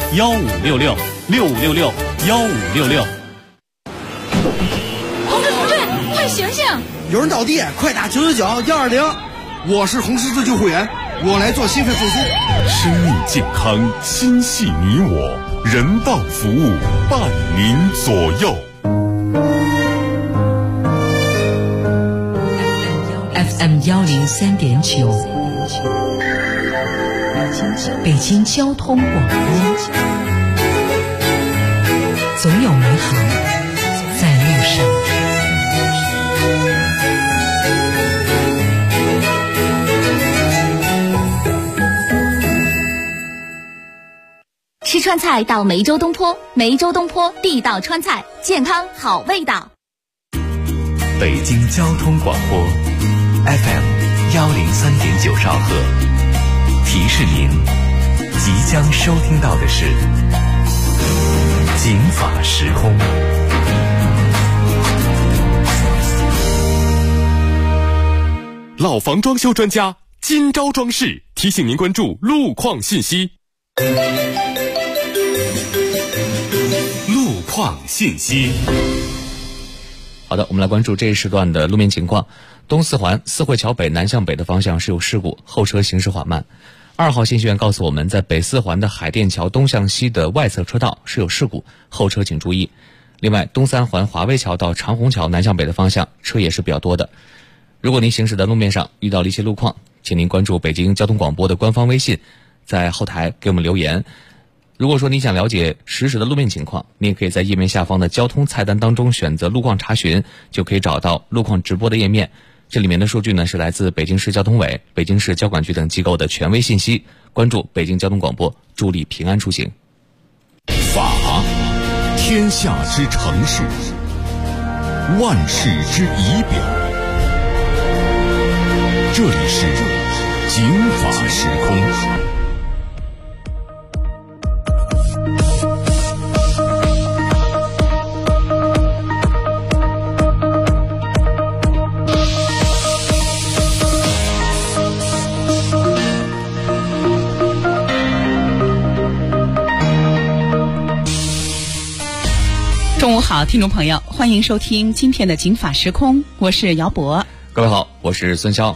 1566，6566，6566，1566。 同志，快醒醒！ 有人倒地，快打999-120。我是红十字救护员，我来做心肺复苏。 生命健康，心系你我，人道服务伴您左右。 FM 103.9，北京交通广播，总有美好在路上。 吃川菜到梅州东坡，梅州东坡地道川菜，健康好味道。 北京交通广播 FM 103.9兆赫，提示您即将收听到的是警法时空。 老房装修专家今朝装饰提醒您关注路况信息。路况信息。 好的，我们来关注这一时段的路面情况。东四环四惠桥北南向北的方向是有事故，后车行驶缓慢。2号信息员告诉我们，在北四环的海淀桥东向西的外侧车道是有事故，后车请注意。另外，东三环华威桥到长虹桥南向北的方向车也是比较多的。如果您行驶在路面上遇到了一些路况，请您关注北京交通广播的官方微信，在后台给我们留言。如果说你想了解实时的路面情况，你也可以在页面下方的交通菜单当中选择路况查询，就可以找到路况直播的页面。这里面的数据呢是来自北京市交通委、北京市交管局等机构的权威信息。关注北京交通广播，助力平安出行。 法，天下之城市，万世之仪表。这里是警法时空。 中午好，听众朋友，欢迎收听今天的警法时空，我是姚博。 各位好，我是孙潇。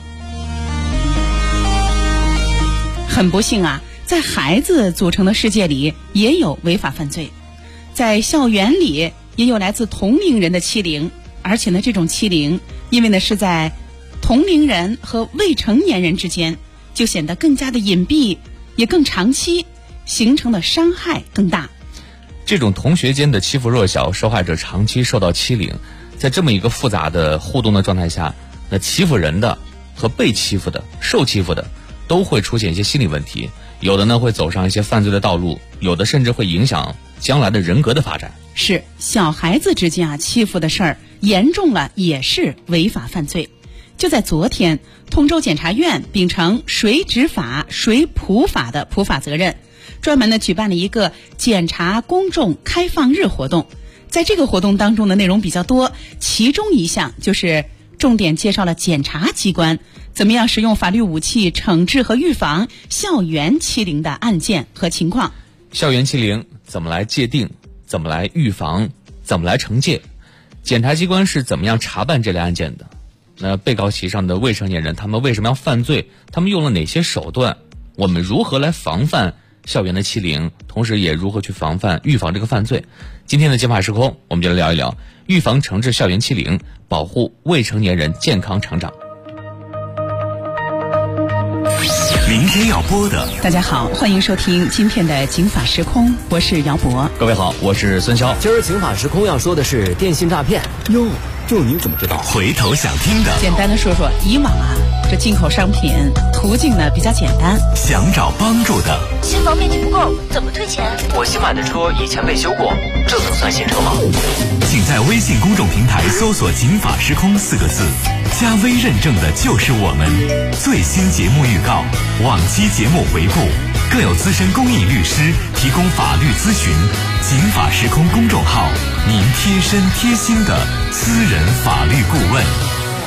很不幸啊，在孩子组成的世界里也有违法犯罪，在校园里也有来自同龄人的欺凌，而且呢，这种欺凌因为呢是在同龄人和未成年人之间，就显得更加的隐蔽，也更长期，形成的伤害更大。 这种同学间的欺负弱小，受害者长期受到欺凌，在这么一个复杂的互动的状态下，那欺负人的和被欺负的、受欺负的都会出现一些心理问题，有的呢会走上一些犯罪的道路，有的甚至会影响将来的人格的发展。 是小孩子之间啊，欺负的事儿严重了也是违法犯罪。就在昨天，通州检察院秉承谁执法谁普法的普法责任，专门的举办了一个检察公众开放日活动。在这个活动当中的内容比较多，其中一项就是重点介绍了检察机关怎么样使用法律武器惩治和预防校园欺凌的案件和情况。 校园欺凌怎么来界定，怎么来预防，怎么来惩戒，检察机关是怎么样查办这类案件的，那被告席上的未成年人他们为什么要犯罪，他们用了哪些手段，我们如何来防范校园的欺凌，同时也如何去防范预防这个犯罪。今天的警法时空，我们就来聊一聊预防惩治校园欺凌，保护未成年人健康成长。 明天要播的， 大家好，欢迎收听今天的警法时空，我是姚博。 各位好，我是孙潇。 今儿警法时空要说的是电信诈骗。哟，这你怎么知道？ 回头想听的， 简单的说说，以往啊，这进口商品途径呢比较简单， 想找帮助的， 新房面积不够，怎么退钱？ 我新买的车以前被修过，这能算新车吗？ 请在微信公众平台搜索警法时空4个字，加微认证的就是我们。最新节目预告，往期节目回顾，更有资深公益律师提供法律咨询。警法时空公众号，您贴身贴心的私人法律顾问。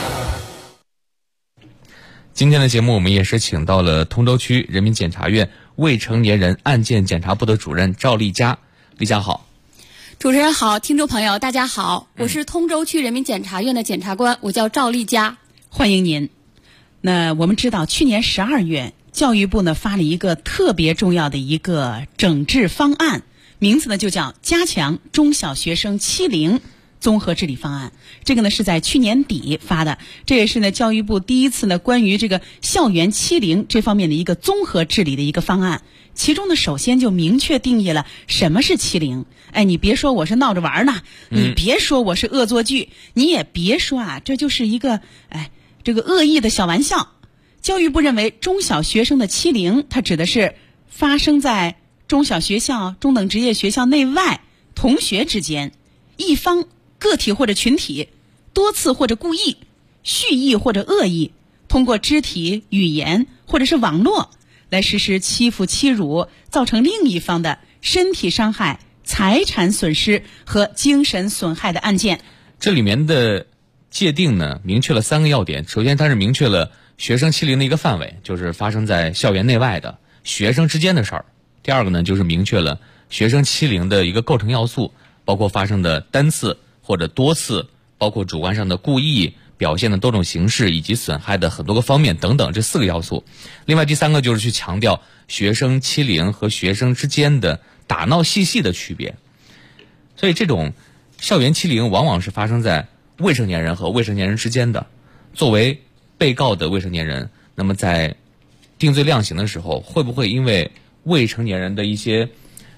今天的节目我们也是请到了通州区人民检察院未成年人案件检察部的主任赵丽佳。丽佳好。 主持人好，听众朋友大家好，我是通州区人民检察院的检察官，我叫赵丽佳。 欢迎您。那我们知道去年12月教育部呢发了一个特别重要的一个整治方案，名字呢就叫加强中小学生欺凌综合治理方案。这个呢是在去年底发的，这也是呢教育部第一次呢关于这个校园欺凌这方面的一个综合治理的一个方案。其中呢首先就明确定义了什么是欺凌。你别说我是闹着玩呢，你别说我是恶作剧，你也别说这就是一个这个恶意的小玩笑。教育部认为中小学生的欺凌，它指的是发生在中小学校、中等职业学校内外同学之间，一方个体或者群体多次或者故意、蓄意或者恶意，通过肢体、语言或者是网络来实施欺负、欺辱，造成另一方的身体伤害、财产损失和精神损害的案件。 这里面的界定呢，明确了3个要点。首先，它是明确了学生欺凌的一个范围，就是发生在校园内外的学生之间的事儿。第二个呢，就是明确了学生欺凌的一个构成要素，包括发生的单次或者多次，包括主观上的故意表现的多种形式，以及损害的很多个方面等等，这4个要素。另外第3个就是去强调学生欺凌和学生之间的打闹嬉戏的区别。所以这种校园欺凌往往是发生在未成年人和未成年人之间的。作为被告的未成年人，那么在定罪量刑的时候，会不会因为未成年人的一些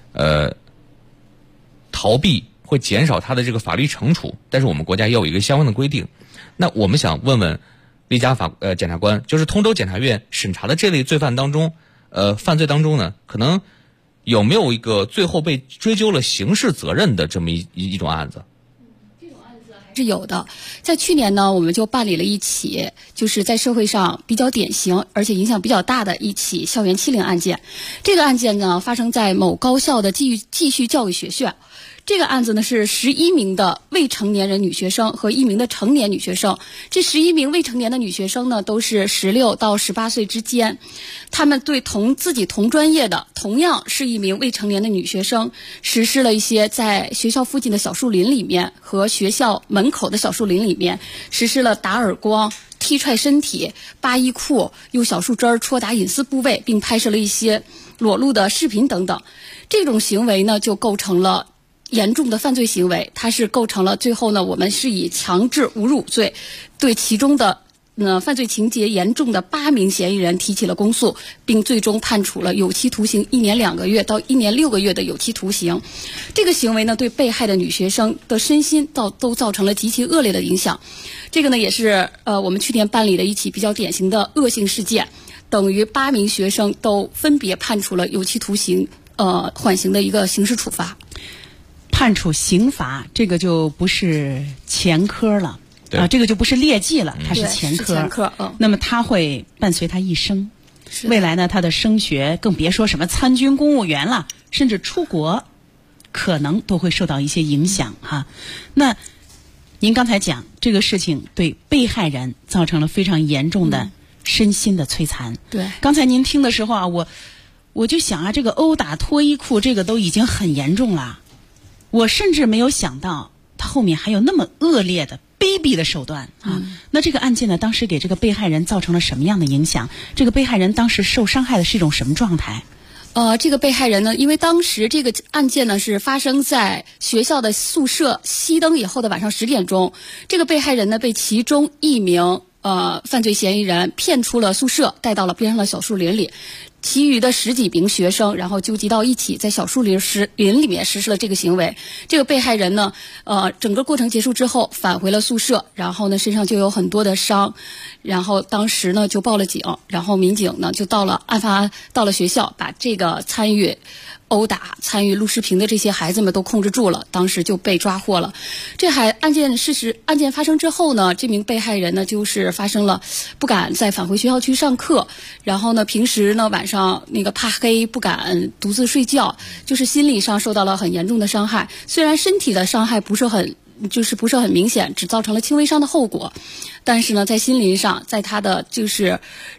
逃避，会减少他的这个法律惩处？但是我们国家也有一个相关的规定。那我们想问问丽佳检察官，就是通州检察院审查的这类罪犯当中，犯罪当中呢，可能有没有一个最后被追究了刑事责任的这么一种案子？ 是有的。在去年呢，我们就办理了一起就是在社会上比较典型而且影响比较大的一起校园欺凌案件。这个案件呢发生在某高校的继续教育学校。这个案子呢是11名的未成年人女学生和1名的成年女学生。这11名未成年的女学生呢都是16到18岁之间，她们对自己同专业的同样是1名未成年的女学生实施了一些在学校附近的小树林里面和学校门口的小树林里面实施了打耳光、踢踹身体、扒衣裤、用小树枝戳打隐私部位，并拍摄了一些裸露的视频等等。这种行为呢就构成了严重的犯罪行为，它是构成了最后呢我们是以强制侮辱罪对其中的犯罪情节严重的8名嫌疑人提起了公诉，并最终判处了有期徒刑1年2个月到1年6个月的有期徒刑。这个行为呢对被害的女学生的身心都造成了极其恶劣的影响。这个呢也是我们去年办理的一起比较典型的恶性事件，等于8名学生都分别判处了有期徒刑缓刑的一个刑事处罚。 判处刑罚，这个就不是前科了这个就不是劣迹了，它是前科。 是前科那么它会伴随他一生。未来呢，他的升学更别说什么参军公务员了，甚至出国可能都会受到一些影响那您刚才讲这个事情对被害人造成了非常严重的身心的摧残。 对， 刚才您听的时候我就想这个殴打脱衣裤这个都已经很严重了，我甚至没有想到他后面还有那么恶劣的卑鄙的手段那这个案件呢，当时给这个被害人造成了什么样的影响？这个被害人当时受伤害的是一种什么状态？ 这个被害人呢，因为当时这个案件呢是发生在学校的宿舍熄灯以后的晚上10点钟，这个被害人呢被其中1名犯罪嫌疑人骗出了宿舍，带到了边上的小树林里。其余的10几名学生然后纠集到一起，在小树林里面实施了这个行为。这个被害人呢整个过程结束之后返回了宿舍，然后呢身上就有很多的伤，然后当时呢就报了警，然后民警呢就案发到了学校，把这个参与殴打、参与录视频的这些孩子们都控制住了，当时就被抓获了。案件发生之后呢，这名被害人呢就是发生了不敢再返回学校去上课，然后呢平时呢晚上怕黑，不敢独自睡觉，就是心理上受到了很严重的伤害。虽然身体的伤害不是很明显，只造成了轻微伤的后果，但是呢在心灵上，在他的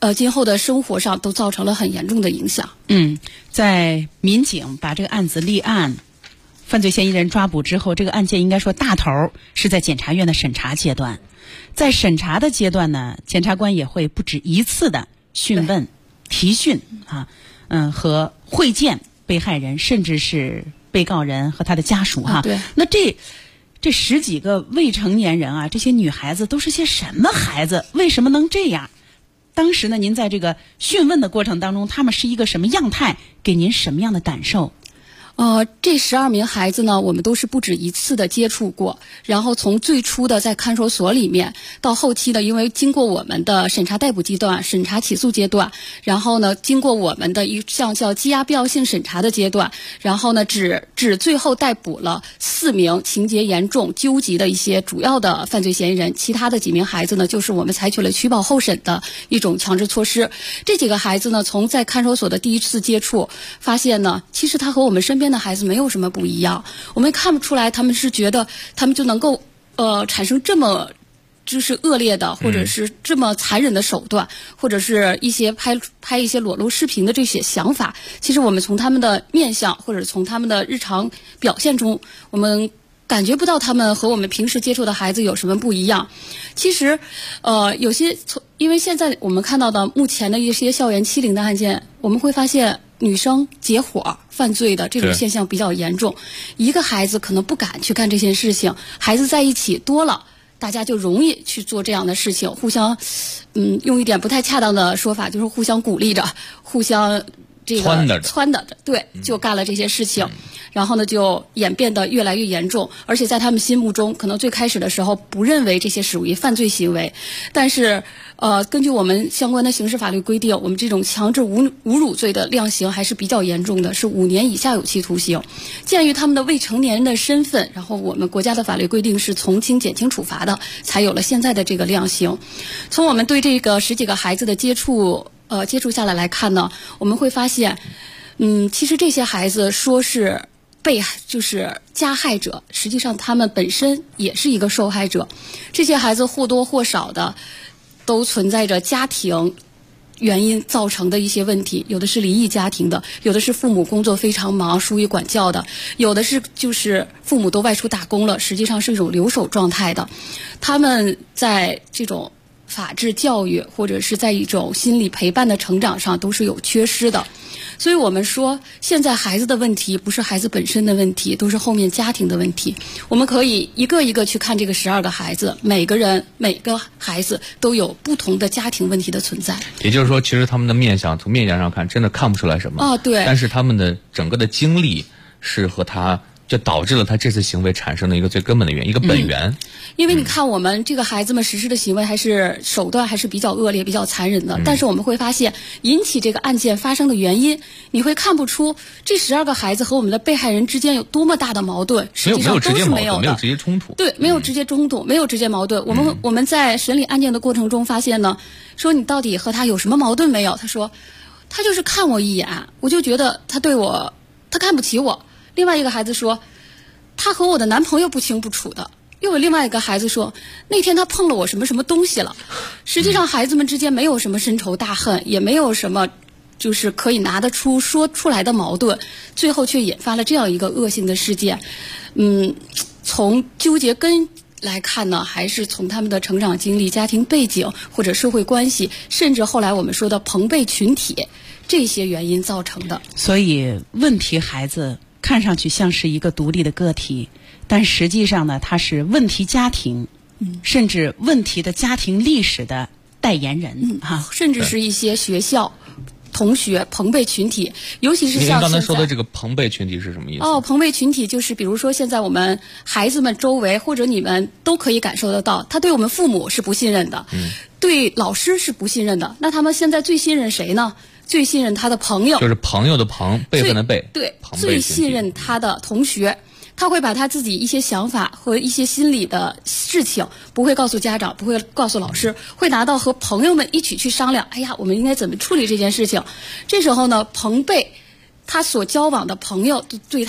今后的生活上都造成了很严重的影响。 在民警把这个案子立案，犯罪嫌疑人抓捕之后，这个案件应该说大头是在检察院的审查阶段。在审查的阶段呢，检察官也会不止一次的讯问、提讯和会见被害人，甚至是被告人和他的家属对。 那这十几个未成年人啊，这些女孩子都是些什么孩子？为什么能这样？当时呢，您在这个讯问的过程当中，他们是一个什么样态？给您什么样的感受？ 这12名孩子呢，我们都是不止一次的接触过，然后从最初的在看守所里面，到后期的因为经过我们的审查逮捕阶段、审查起诉阶段，然后呢经过我们的一项叫羁押必要性审查的阶段，然后呢只最后逮捕了4名情节严重、纠集的一些主要的犯罪嫌疑人，其他的几名孩子呢，就是我们采取了取保候审的一种强制措施。这几个孩子呢，从在看守所的第一次接触，发现呢，其实他和我们身边的孩子没有什么不一样，我们看不出来他们是觉得他们就能够产生这么就是恶劣的或者是这么残忍的手段，或者是一些拍一些裸露视频的这些想法。其实我们从他们的面相或者从他们的日常表现中，我们感觉不到他们和我们平时接触的孩子有什么不一样。其实有些因为现在我们看到的目前的一些校园欺凌的案件，我们会发现女生结伙犯罪的这种现象比较严重。一个孩子可能不敢去干这件事情，孩子在一起多了，大家就容易去做这样的事情，互相用一点不太恰当的说法，就是互相鼓励着，互相这个撺掇着，对，就干了这些事情。然后呢，就演变得越来越严重，而且在他们心目中，可能最开始的时候不认为这些属于犯罪行为，但是根据我们相关的刑事法律规定，我们这种强制侮辱罪的量刑还是比较严重的，是5年以下有期徒刑。鉴于他们的未成年人的身份，然后我们国家的法律规定是从轻减轻处罚的，才有了现在的这个量刑。从我们对这个10几个孩子的接触下来看呢，我们会发现，其实这些孩子说是就是加害者，实际上他们本身也是一个受害者。这些孩子或多或少的都存在着家庭原因造成的一些问题，有的是离异家庭的，有的是父母工作非常忙疏于管教的，有的是就是父母都外出打工了，实际上是一种留守状态的。他们在这种法治教育或者是在一种心理陪伴的成长上都是有缺失的。所以我们说，现在孩子的问题不是孩子本身的问题，都是后面家庭的问题。我们可以一个一个去看这个12个孩子，每个孩子都有不同的家庭问题的存在。 也就是说，其实他们的面相从面相上看真的看不出来什么对。 但是他们的整个的经历是和他就导致了他这次行为产生的一个最根本的原因，一个本源。 因为你看我们这个孩子们实施的行为还是手段还是比较恶劣、比较残忍的，但是我们会发现引起这个案件发生的原因，你会看不出这12个孩子和我们的被害人之间有多么大的矛盾，实际上都是没有的， 没有直接冲突。 对，没有直接冲突，没有直接矛盾。我们在审理案件的过程中发现呢，说你到底和他有什么矛盾没有？他说他就是看我一眼，我就觉得他看不起我。另外一个孩子说他和我的男朋友不清不楚的。又有另外一个孩子说那天他碰了我什么什么东西了。实际上孩子们之间没有什么深仇大恨，也没有什么就是可以拿得出说出来的矛盾，最后却引发了这样一个恶性的事件。从纠结根来看呢，还是从他们的成长经历、家庭背景或者社会关系，甚至后来我们说的朋辈群体这些原因造成的。 所以问题孩子看上去像是一个独立的个体，但实际上呢，他是问题家庭，甚至问题的家庭历史的代言人甚至是一些学校、同学、朋辈群体，尤其是像您刚才说的这个朋辈群体是什么意思？ 朋辈群体就是比如说现在我们孩子们周围或者你们都可以感受得到，他对我们父母是不信任的，对老师是不信任的，那他们现在最信任谁呢？最信任他的朋友， 就是朋友的朋，辈分的辈， 对，最信任他的同学。他会把他自己一些想法和一些心理的事情不会告诉家长，不会告诉老师，会拿到和朋友们一起去商量，哎呀，我们应该怎么处理这件事情。这时候呢，朋辈他所交往的朋友对他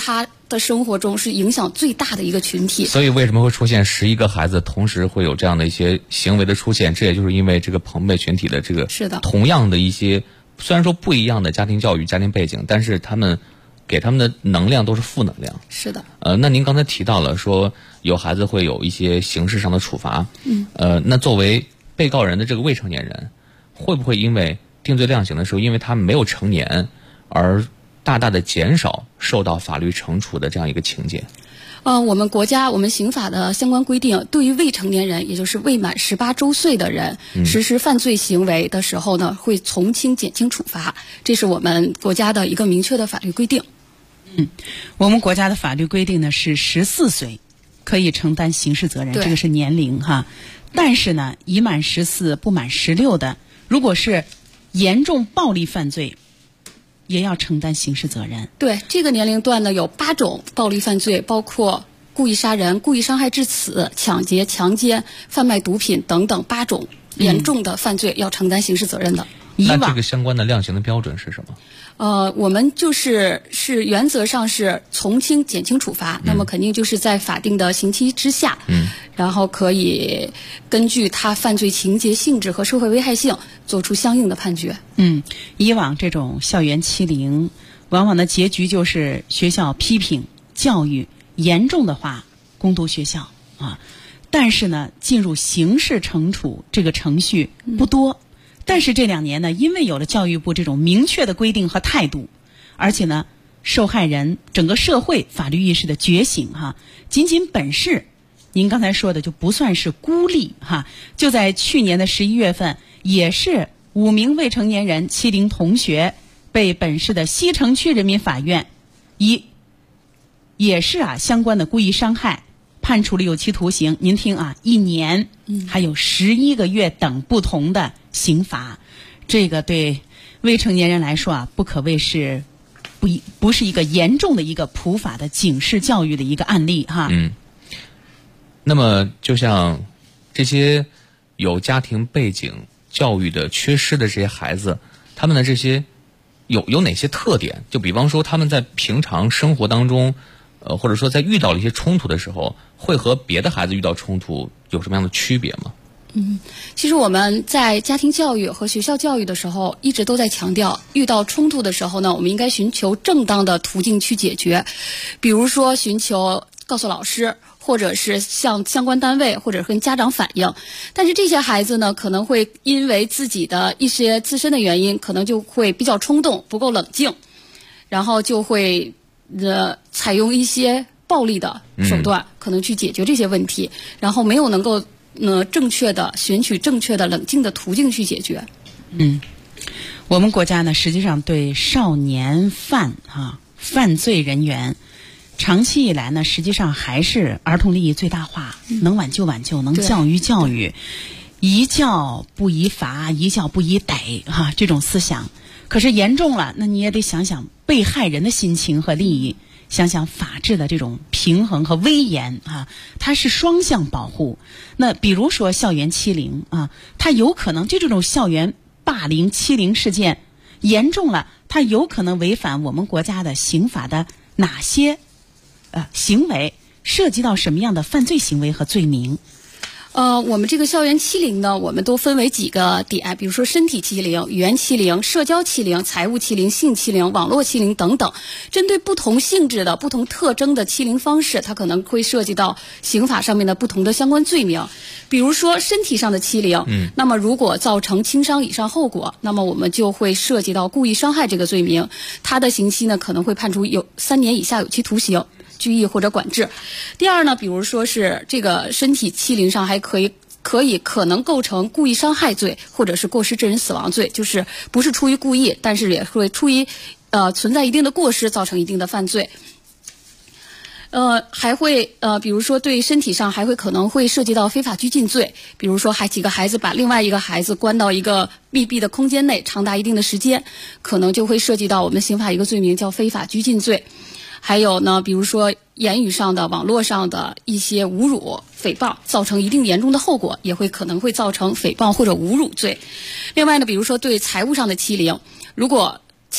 的生活中是影响最大的一个群体。 所以为什么会出现11个孩子同时会有这样的一些行为的出现？这也就是因为这个朋辈群体的这个是的同样的一些虽然说不一样的家庭教育、家庭背景，但是他们给他们的能量都是负能量。 是的。 那您刚才提到了说有孩子会有一些刑事上的处罚。那作为被告人的这个未成年人，会不会因为定罪量刑的时候，因为他没有成年而大大的减少受到法律惩处的这样一个情节？ 我们国家我们刑法的相关规定，对于未成年人，也就是未满18周岁的人，实施犯罪行为的时候呢，会从轻减轻处罚，这是我们国家的一个明确的法律规定。 我们国家的法律规定呢是14岁可以承担刑事责任，这个是年龄哈。但是呢，已满14不满16的，如果是严重暴力犯罪，也要承担刑事责任。 对，这个年龄段呢有8种暴力犯罪，包括故意杀人、故意伤害致死、抢劫、强奸、贩卖毒品等等8种严重的犯罪要承担刑事责任的。 那这个相关的量刑的标准是什么？ 我们是原则上是从轻减轻处罚，那么肯定就是在法定的刑期之下，然后可以根据他犯罪情节性质和社会危害性做出相应的判决。 以往这种校园欺凌，往往的结局就是学校批评教育，严重的话攻读学校啊。但是呢，进入刑事惩处这个程序不多。但是这2年呢，因为有了教育部这种明确的规定和态度，而且呢，受害人整个社会法律意识的觉醒哈，仅仅本市，您刚才说的就不算是孤立哈。就在去年的11月份，也是5名未成年人欺凌同学，被本市的西城区人民法院也是相关的故意伤害判处了有期徒刑。您听1年，还有11个月等不同的刑罚，这个对未成年人来说不可谓是不是一个严重的一个普法的警示教育的一个案例哈。 那么就像这些有家庭背景教育的缺失的这些孩子，他们的这些有哪些特点？就比方说他们在平常生活当中或者说在遇到了一些冲突的时候，会和别的孩子遇到冲突有什么样的区别吗？ 其实我们在家庭教育和学校教育的时候，一直都在强调，遇到冲突的时候呢，我们应该寻求正当的途径去解决，比如说寻求告诉老师，或者是向相关单位，或者是跟家长反映。但是这些孩子呢，可能会因为自己的一些自身的原因，可能就会比较冲动，不够冷静，然后就会采用一些暴力的手段，可能去解决这些问题，然后没有能够正确的选取正确的冷静的途径去解决。 我们国家呢，实际上对少年犯罪人员，长期以来呢，实际上还是儿童利益最大化，能挽救挽救，能教育教育，一教不宜罚，一教不宜逮这种思想。可是严重了，那你也得想想被害人的心情和利益，想想法治的这种平衡和威严它是双向保护。那比如说校园欺凌它有可能这种校园霸凌欺凌事件严重了，它有可能违反我们国家的刑法的哪些行为，涉及到什么样的犯罪行为和罪名？ 我们这个校园欺凌呢，我们都分为几个点，比如说身体欺凌、语言欺凌、社交欺凌、财务欺凌、性欺凌、网络欺凌等等。针对不同性质的、不同特征的欺凌方式，它可能会涉及到刑法上面的不同的相关罪名。比如说身体上的欺凌，那么如果造成轻伤以上后果，那么我们就会涉及到故意伤害这个罪名，它的刑期呢可能会判处有3年以下有期徒刑、拘役或者管制。第二呢，比如说是这个身体欺凌上还可能构成故意伤害罪，或者是过失致人死亡罪，就是不是出于故意，但是也会出于存在一定的过失造成一定的犯罪。还会比如说对身体上还会可能会涉及到非法拘禁罪，比如说几个孩子把另外一个孩子关到一个密闭的空间内长达一定的时间，可能就会涉及到我们刑法一个罪名叫非法拘禁罪。还有呢，比如说言语上的、网络上的一些侮辱、诽谤，造成一定严重的后果，也可能会造成诽谤或者侮辱罪。另外呢，比如说对财务上的欺凌，如果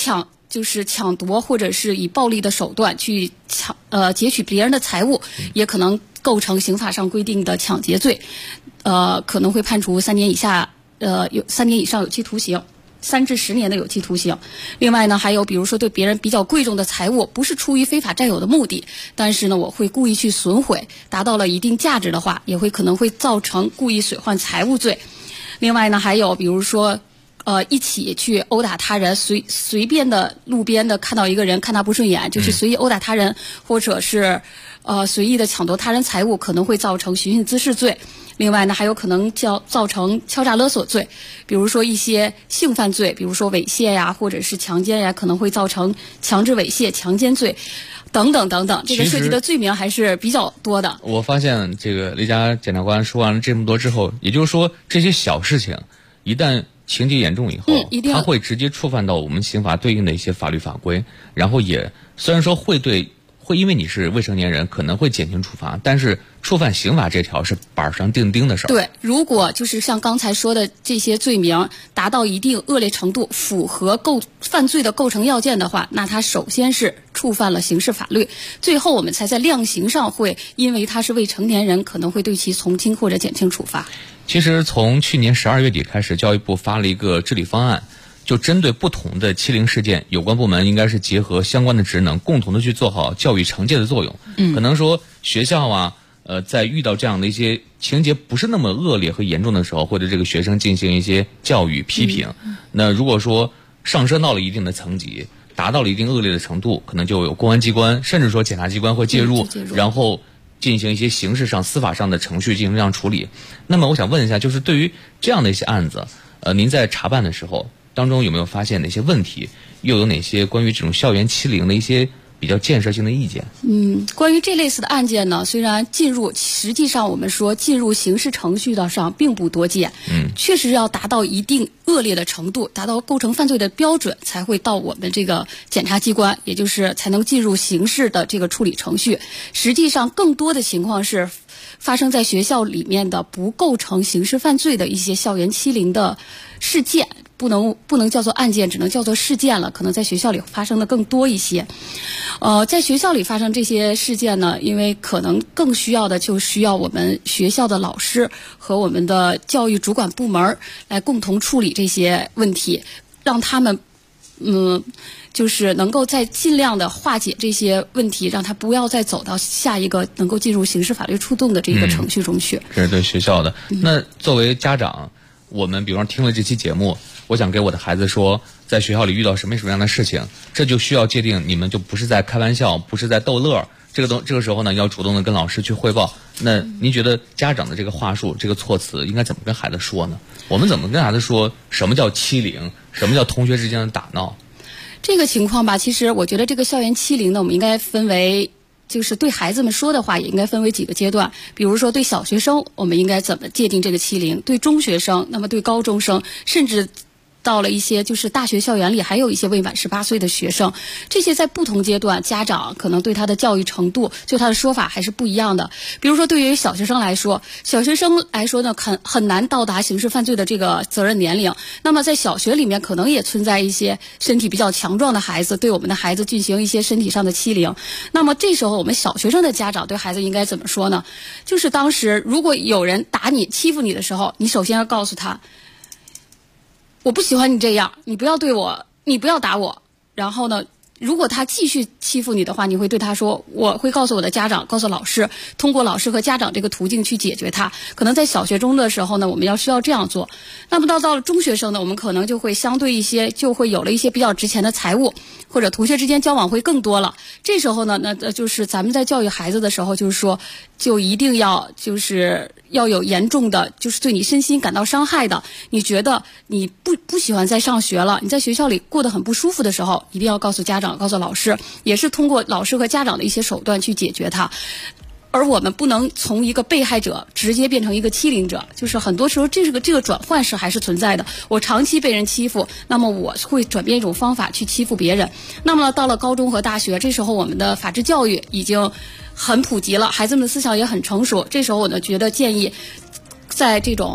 就是抢夺或者是以暴力的手段去劫取别人的财物，也可能构成刑法上规定的抢劫罪，可能会判处3年以下有3年以上有期徒刑，3至10年的有期徒刑。另外呢，还有比如说对别人比较贵重的财物，不是出于非法占有的目的，但是呢我会故意去损毁，达到了一定价值的话，也会可能会造成故意损坏财物罪。另外呢，还有比如说一起去殴打他人，随便的路边的看到一个人看他不顺眼，就是随意殴打他人，或者是随意的抢夺他人财物，可能会造成寻衅滋事罪。另外呢，还有可能造成敲诈勒索罪，比如说一些性犯罪，比如说猥亵呀，或者是强奸呀，可能会造成强制猥亵、强奸罪等等等等。这个涉及的罪名还是比较多的。 我发现这个李家检察官说完了这么多之后，也就是说这些小事情一旦情节严重以后，它会直接触犯到我们刑法对应的一些法律法规，然后也虽然说会因为你是未成年人可能会减轻处罚，但是触犯刑法这条是板上钉钉的事儿。 对，如果就是像刚才说的这些罪名达到一定恶劣程度，符合犯罪的构成要件的话，那他首先是触犯了刑事法律，最后我们才在量刑上会因为他是未成年人，可能会对其从轻或者减轻处罚。 其实从去年12月底开始，教育部发了一个治理方案，就针对不同的欺凌事件，有关部门应该是结合相关的职能，共同的去做好教育惩戒的作用。可能说学校啊，在遇到这样的一些情节不是那么恶劣和严重的时候，会对这个学生进行一些教育批评。那如果说上升到了一定的层级，达到了一定恶劣的程度，可能就有公安机关甚至说检察机关会介入，然后进行一些刑事上、司法上的程序进行这样处理。那么我想问一下，就是对于这样的一些案子，您在查办的时候当中有没有发现哪些问题，又有哪些关于这种校园欺凌的一些比较建设性的意见？ 关于这类似的案件呢，虽然实际上我们说进入刑事程序的上并不多见，确实要达到一定恶劣的程度，达到构成犯罪的标准，才会到我们这个检察机关，也就是才能进入刑事的这个处理程序。实际上更多的情况是发生在学校里面的不构成刑事犯罪的一些校园欺凌的事件，不能叫做案件，只能叫做事件了，可能在学校里发生的更多一些。在学校里发生这些事件呢，因为可能更需要的就需要我们学校的老师和我们的教育主管部门来共同处理这些问题，让他们就是能够再尽量的化解这些问题，让他不要再走到下一个能够进入刑事法律触动的这个程序中去。 这是对学校的。那作为家长，我们比方听了这期节目，我想给我的孩子说，在学校里遇到什么样的事情，这就需要界定你们就不是在开玩笑，不是在逗乐，这个时候呢要主动的跟老师去汇报。那您觉得家长的这个话术、这个措辞应该怎么跟孩子说呢？我们怎么跟孩子说什么叫欺凌，什么叫同学之间的打闹？ 这个情况吧，其实我觉得这个校园欺凌呢，我们应该分为，就是对孩子们说的话也应该分为几个阶段。比如说对小学生，我们应该怎么界定这个欺凌；对中学生，那么对高中生，甚至到了一些就是大学校园里还有一些未满18岁的学生，这些在不同阶段家长可能对他的教育程度，就他的说法还是不一样的。比如说对于小学生来说呢，很难到达刑事犯罪的这个责任年龄。那么在小学里面可能也存在一些身体比较强壮的孩子对我们的孩子进行一些身体上的欺凌。那么这时候我们小学生的家长对孩子应该怎么说呢？就是当时如果有人打你欺负你的时候，你首先要告诉他，我不喜欢你这样，你不要打我。然后呢，如果他继续欺负你的话，你会对他说，我会告诉我的家长，告诉老师，通过老师和家长这个途径去解决他。可能在小学中的时候呢，我们需要这样做。那么到了中学生呢，我们可能就会相对就会有了一些比较值钱的财物，或者同学之间交往会更多了。这时候呢，那就是咱们在教育孩子的时候，就是说，就一定要有严重的，就是对你身心感到伤害的，你觉得你不喜欢再上学了，你在学校里过得很不舒服的时候，一定要告诉家长，告诉老师，也是通过老师和家长的一些手段去解决它。而我们不能从一个被害者直接变成一个欺凌者，就是很多时候这个转换是还是存在的。我长期被人欺负，那么我会转变一种方法去欺负别人。那么到了高中和大学，这时候我们的法治教育已经很普及了，孩子们的思想也很成熟。这时候我呢觉得建议，在这种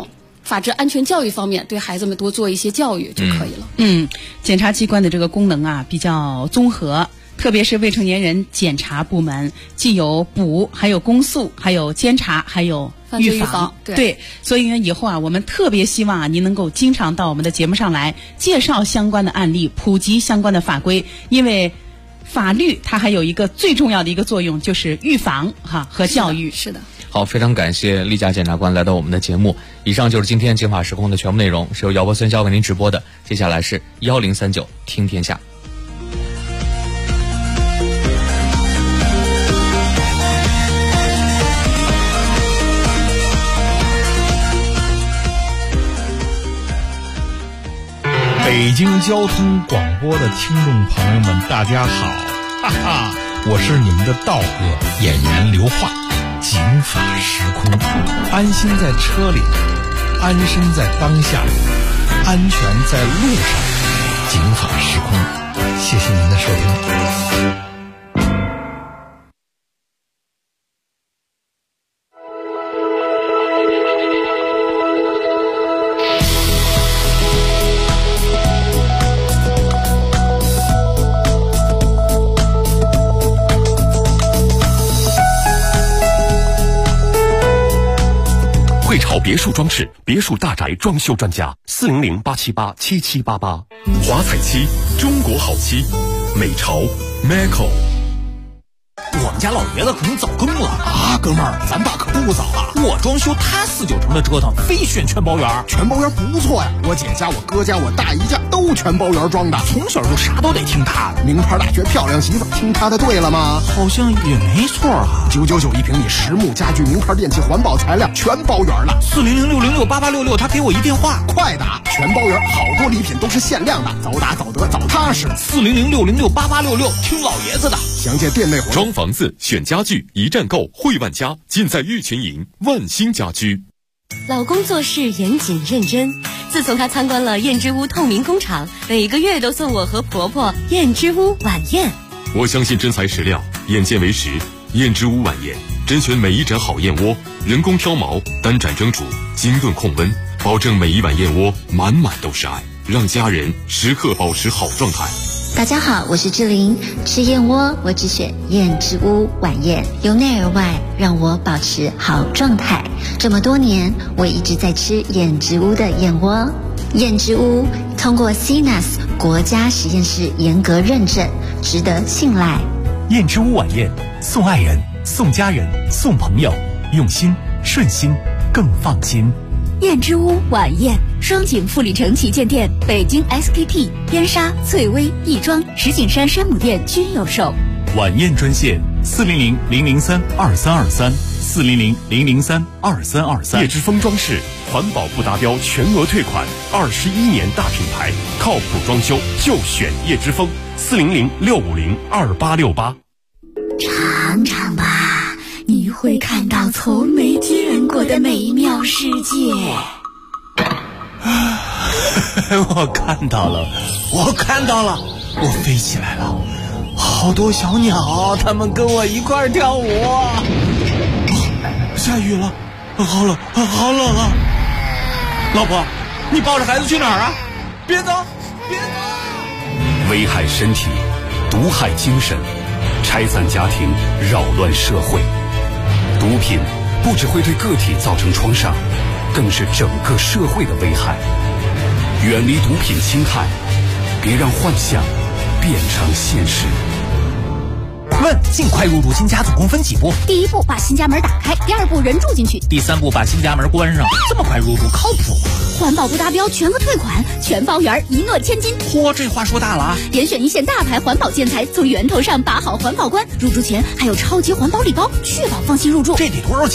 法治安全教育方面，对孩子们多做一些教育就可以了。 检察机关的这个功能啊比较综合，特别是未成年人检察部门，既有捕，还有公诉，还有监察，还有预防。对，所以呢，以后啊，我们特别希望啊，您能够经常到我们的节目上来介绍相关的案例，普及相关的法规，因为法律它还有一个最重要的一个作用，就是预防和教育。 是的。 好，非常感谢厉佳检察官来到我们的节目。以上就是今天警法时空的全部内容，是由姚博孙教为您直播的。接下来是1039听天下。 北京交通广播的听众朋友们，大家好，哈哈，我是你们的道哥，演员刘化。警法时空，安心在车里，安身在当下，安全在路上。警法时空，谢谢您的收听。 汇潮别墅装饰，别墅大宅装修专家，400-878-7788。华彩漆，中国好漆，美潮 Maco。 我们家老爷子可能早更了啊，哥们儿，咱爸可不早了。我装修，他4-9成的折腾，非选全包圆。 全包圆不错呀，我姐家、我哥家、我大姨家都全包圆装的， 从小就啥都得听他的。 名牌大学漂亮媳妇，听他的对了吗？ 好像也没错啊。 999一平米，实木家具、名牌电器、环保材料，全包圆了。 400-606-8866，他给我一电话， 快打！全包圆，好多礼品都是限量的，早打早得早踏实。 400-606-8866，听老爷子的。 详见店内活动。 装房子、选家具，一站购，汇万家，尽在玉群营万兴家居。 老公做事严谨认真，自从他参观了燕之屋透明工厂，每个月都送我和婆婆燕之屋晚宴。 我相信真材实料，眼见为实。燕之屋晚宴甄选每一盏好燕窝，人工挑毛，单盏蒸煮，精炖控温，保证每一碗燕窝满满都是爱，让家人时刻保持好状态。 大家好，我是志玲，吃燕窝我只选燕之屋晚宴，由内而外让我保持好状态。这么多年，我一直在吃燕之屋的燕窝。燕之屋通过 CNAS 国家实验室严格认证，值得信赖。 燕之屋晚宴，送爱人，送家人，送朋友，用心顺心更放心。 燕之屋晚宴，双井富里城旗舰店、北京 SKP、燕莎、翠微、亦庄、石景山山姆店均有售。 晚宴专线400-003-2323，400-003-2323。 叶之峰装饰，环保不达标全额退款，21年大品牌，靠谱装修就选叶之峰，400-650-2868。 尝尝吧，你会看到从没见过的美妙世界。 我看到了，我飞起来了，好多小鸟，它们跟我一块儿跳舞。下雨了，好冷啊！老婆，你抱着孩子去哪儿啊？别走！ 危害身体，毒害精神，拆散家庭，扰乱社会。毒品不只会对个体造成创伤，更是整个社会的危害。远离毒品侵害，别让幻想变成现实。 问：尽快入住新家总共分几步？ 第一步，把新家门打开；第二步，人住进去； 第三步，把新家门关上。这么快入住，靠谱吗？ 环保不达标，全额退款，全包圆，一诺千金。 嚯，这话说大了啊！ 严选一线大牌环保建材，从源头上把好环保关。入住前还有超级环保礼包，确保放心入住。 这得多少钱？